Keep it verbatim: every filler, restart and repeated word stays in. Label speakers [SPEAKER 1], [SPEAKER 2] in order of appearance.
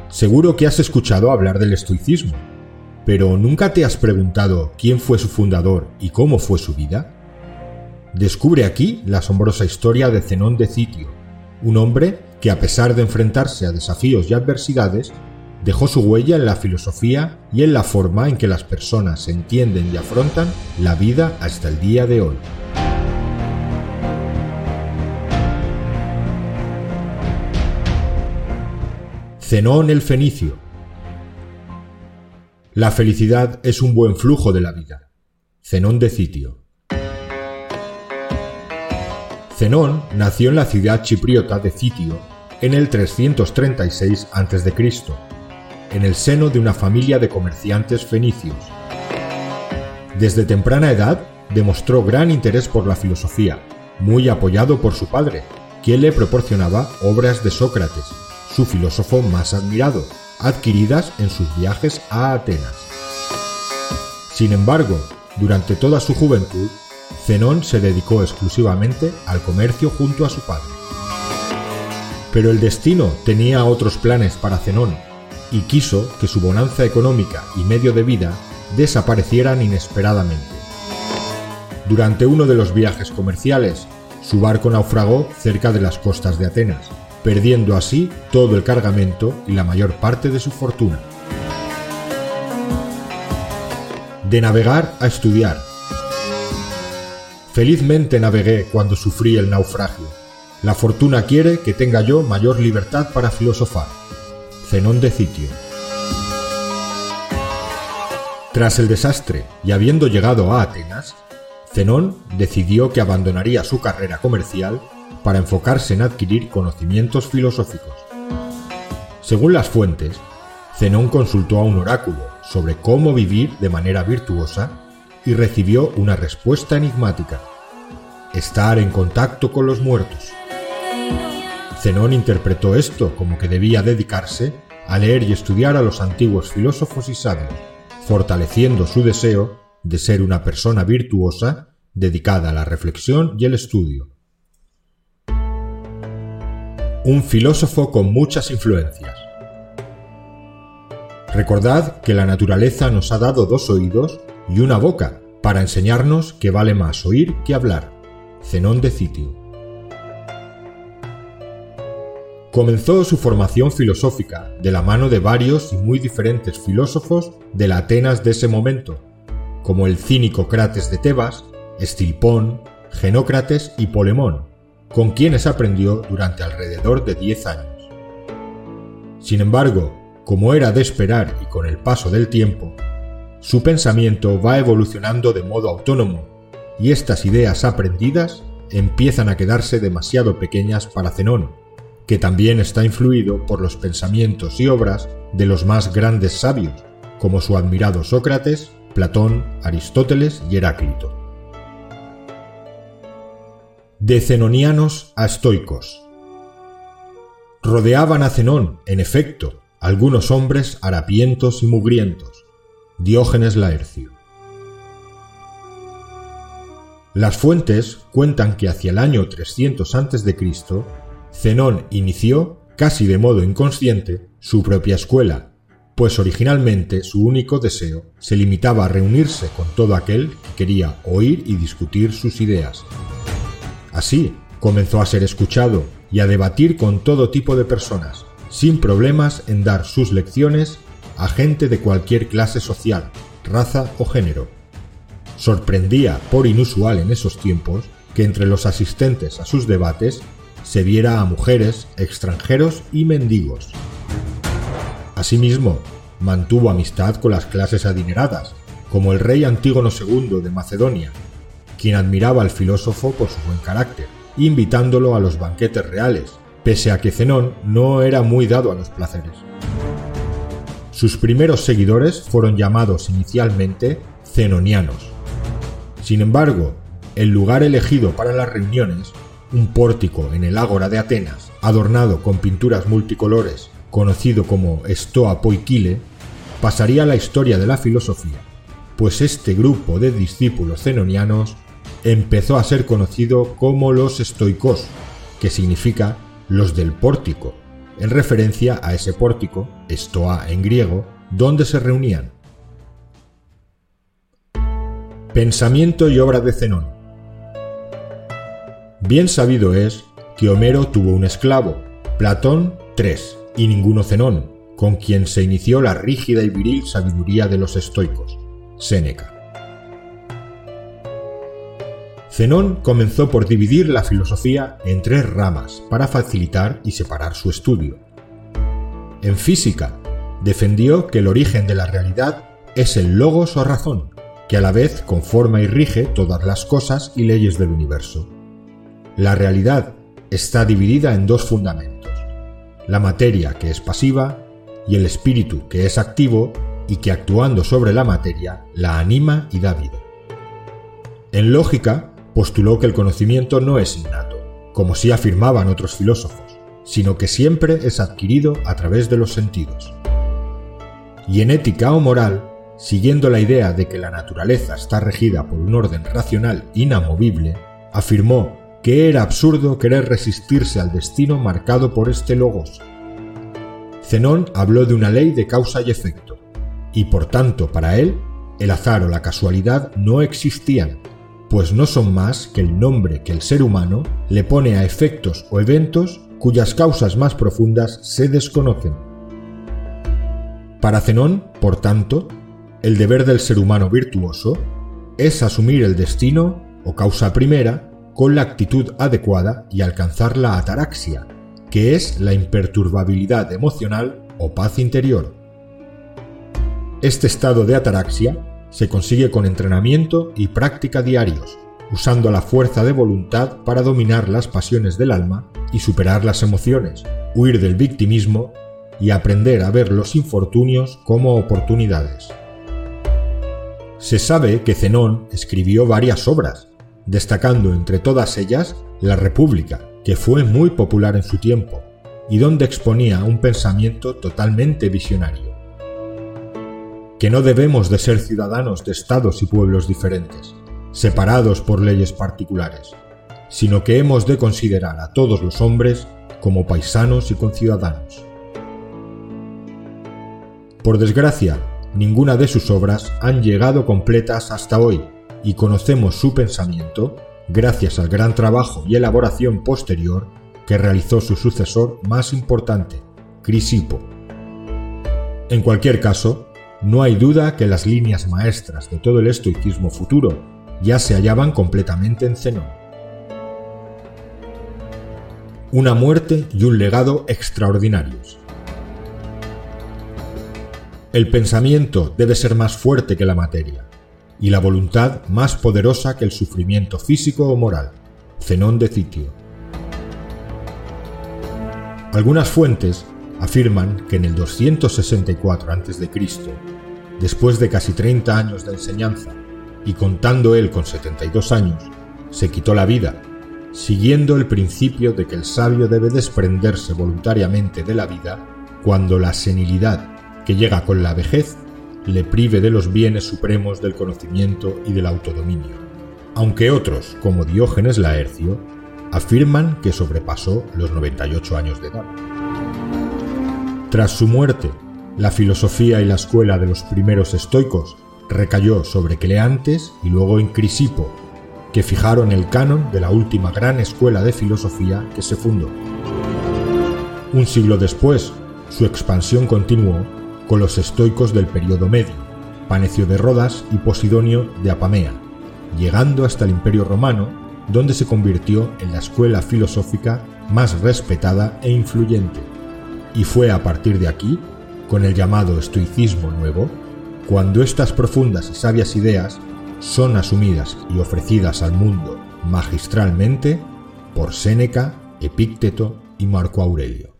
[SPEAKER 1] Seguro que has escuchado hablar del estoicismo, pero ¿nunca te has preguntado quién fue su fundador y cómo fue su vida? Descubre aquí la asombrosa historia de Zenón de Citio, un hombre que, a pesar de enfrentarse a desafíos y adversidades, dejó su huella en la filosofía y en la forma en que las personas entienden y afrontan la vida hasta el día de hoy. Zenón el Fenicio. La felicidad es un buen flujo de la vida. Zenón de Citio. Zenón nació en la ciudad chipriota de Citio en el trescientos treinta y seis antes de Cristo, en el seno de una familia de comerciantes fenicios. Desde temprana edad demostró gran interés por la filosofía, muy apoyado por su padre, quien le proporcionaba obras de Sócrates, su filósofo más admirado, adquiridas en sus viajes a Atenas. Sin embargo, durante toda su juventud, Zenón se dedicó exclusivamente al comercio junto a su padre. Pero el destino tenía otros planes para Zenón, y quiso que su bonanza económica y medio de vida desaparecieran inesperadamente. Durante uno de los viajes comerciales, su barco naufragó cerca de las costas de Atenas, perdiendo así todo el cargamento y la mayor parte de su fortuna. De navegar a estudiar. Felizmente navegué cuando sufrí el naufragio. La fortuna quiere que tenga yo mayor libertad para filosofar. Zenón de Citio. Tras el desastre y habiendo llegado a Atenas, Zenón decidió que abandonaría su carrera comercial para enfocarse en adquirir conocimientos filosóficos. Según las fuentes, Zenón consultó a un oráculo sobre cómo vivir de manera virtuosa y recibió una respuesta enigmática: estar en contacto con los muertos. Zenón interpretó esto como que debía dedicarse a leer y estudiar a los antiguos filósofos y sabios, fortaleciendo su deseo de ser una persona virtuosa dedicada a la reflexión y el estudio. Un filósofo con muchas influencias. Recordad que la naturaleza nos ha dado dos oídos y una boca para enseñarnos que vale más oír que hablar. Zenón de Citio. Comenzó su formación filosófica de la mano de varios y muy diferentes filósofos de la Atenas de ese momento, como el cínico Crates de Tebas, Estilpón, Genócrates y Polemón, con quienes aprendió durante alrededor de diez años. Sin embargo, como era de esperar y con el paso del tiempo, su pensamiento va evolucionando de modo autónomo y estas ideas aprendidas empiezan a quedarse demasiado pequeñas para Zenón, que también está influido por los pensamientos y obras de los más grandes sabios, como su admirado Sócrates, Platón, Aristóteles y Heráclito. De zenonianos a estoicos. Rodeaban a Zenón, en efecto, algunos hombres harapientos y mugrientos. Diógenes Laercio. Las fuentes cuentan que hacia el año trescientos antes de Cristo, Zenón inició, casi de modo inconsciente, su propia escuela, pues originalmente su único deseo se limitaba a reunirse con todo aquel que quería oír y discutir sus ideas. Así, comenzó a ser escuchado y a debatir con todo tipo de personas, sin problemas en dar sus lecciones a gente de cualquier clase social, raza o género. Sorprendía, por inusual en esos tiempos, que entre los asistentes a sus debates se viera a mujeres, extranjeros y mendigos. Asimismo, mantuvo amistad con las clases adineradas, como el rey Antígono segundo de Macedonia, quien admiraba al filósofo por su buen carácter, invitándolo a los banquetes reales, pese a que Zenón no era muy dado a los placeres. Sus primeros seguidores fueron llamados inicialmente zenonianos. Sin embargo, el lugar elegido para las reuniones, un pórtico en el Ágora de Atenas, adornado con pinturas multicolores, conocido como Stoa Poikile, pasaría a la historia de la filosofía, pues este grupo de discípulos zenonianos empezó a ser conocido como los estoicos, que significa los del pórtico, en referencia a ese pórtico, stoa en griego, donde se reunían. Pensamiento y obra de Zenón. Bien sabido es que Homero tuvo un esclavo, Platón tres, y ninguno Zenón, con quien se inició la rígida y viril sabiduría de los estoicos, Séneca. Zenón comenzó por dividir la filosofía en tres ramas para facilitar y separar su estudio. En física, defendió que el origen de la realidad es el logos o razón, que a la vez conforma y rige todas las cosas y leyes del universo. La realidad está dividida en dos fundamentos: la materia, que es pasiva, y el espíritu, que es activo y que, actuando sobre la materia, la anima y da vida. En lógica, postuló que el conocimiento no es innato, como sí afirmaban otros filósofos, sino que siempre es adquirido a través de los sentidos. Y en ética o moral, siguiendo la idea de que la naturaleza está regida por un orden racional inamovible, afirmó que era absurdo querer resistirse al destino marcado por este logos. Zenón habló de una ley de causa y efecto, y por tanto para él, el azar o la casualidad no existían, pues no son más que el nombre que el ser humano le pone a efectos o eventos cuyas causas más profundas se desconocen. Para Zenón, por tanto, el deber del ser humano virtuoso es asumir el destino o causa primera con la actitud adecuada y alcanzar la ataraxia, que es la imperturbabilidad emocional o paz interior. Este estado de ataraxia se consigue con entrenamiento y práctica diarios, usando la fuerza de voluntad para dominar las pasiones del alma y superar las emociones, huir del victimismo y aprender a ver los infortunios como oportunidades. Se sabe que Zenón escribió varias obras, destacando entre todas ellas La República, que fue muy popular en su tiempo, y donde exponía un pensamiento totalmente visionario. Que no debemos de ser ciudadanos de estados y pueblos diferentes, separados por leyes particulares, sino que hemos de considerar a todos los hombres como paisanos y conciudadanos. Por desgracia, ninguna de sus obras han llegado completas hasta hoy, y conocemos su pensamiento gracias al gran trabajo y elaboración posterior que realizó su sucesor más importante, Crisipo. En cualquier caso, no hay duda que las líneas maestras de todo el estoicismo futuro ya se hallaban completamente en Zenón. Una muerte y un legado extraordinarios. El pensamiento debe ser más fuerte que la materia, y la voluntad más poderosa que el sufrimiento físico o moral. Zenón de Citio. Algunas fuentes afirman que en el doscientos sesenta y cuatro antes de Cristo, después de casi treinta años de enseñanza, y contando él con setenta y dos años, se quitó la vida, siguiendo el principio de que el sabio debe desprenderse voluntariamente de la vida cuando la senilidad que llega con la vejez le prive de los bienes supremos del conocimiento y del autodominio, aunque otros, como Diógenes Laercio, afirman que sobrepasó los noventa y ocho años de edad. Tras su muerte, la filosofía y la escuela de los primeros estoicos recayó sobre Cleantes y luego en Crisipo, que fijaron el canon de la última gran escuela de filosofía que se fundó. Un siglo después, su expansión continuó con los estoicos del período medio, Panecio de Rodas y Posidonio de Apamea, llegando hasta el Imperio Romano, donde se convirtió en la escuela filosófica más respetada e influyente. Y fue a partir de aquí, con el llamado estoicismo nuevo, cuando estas profundas y sabias ideas son asumidas y ofrecidas al mundo magistralmente por Séneca, Epícteto y Marco Aurelio.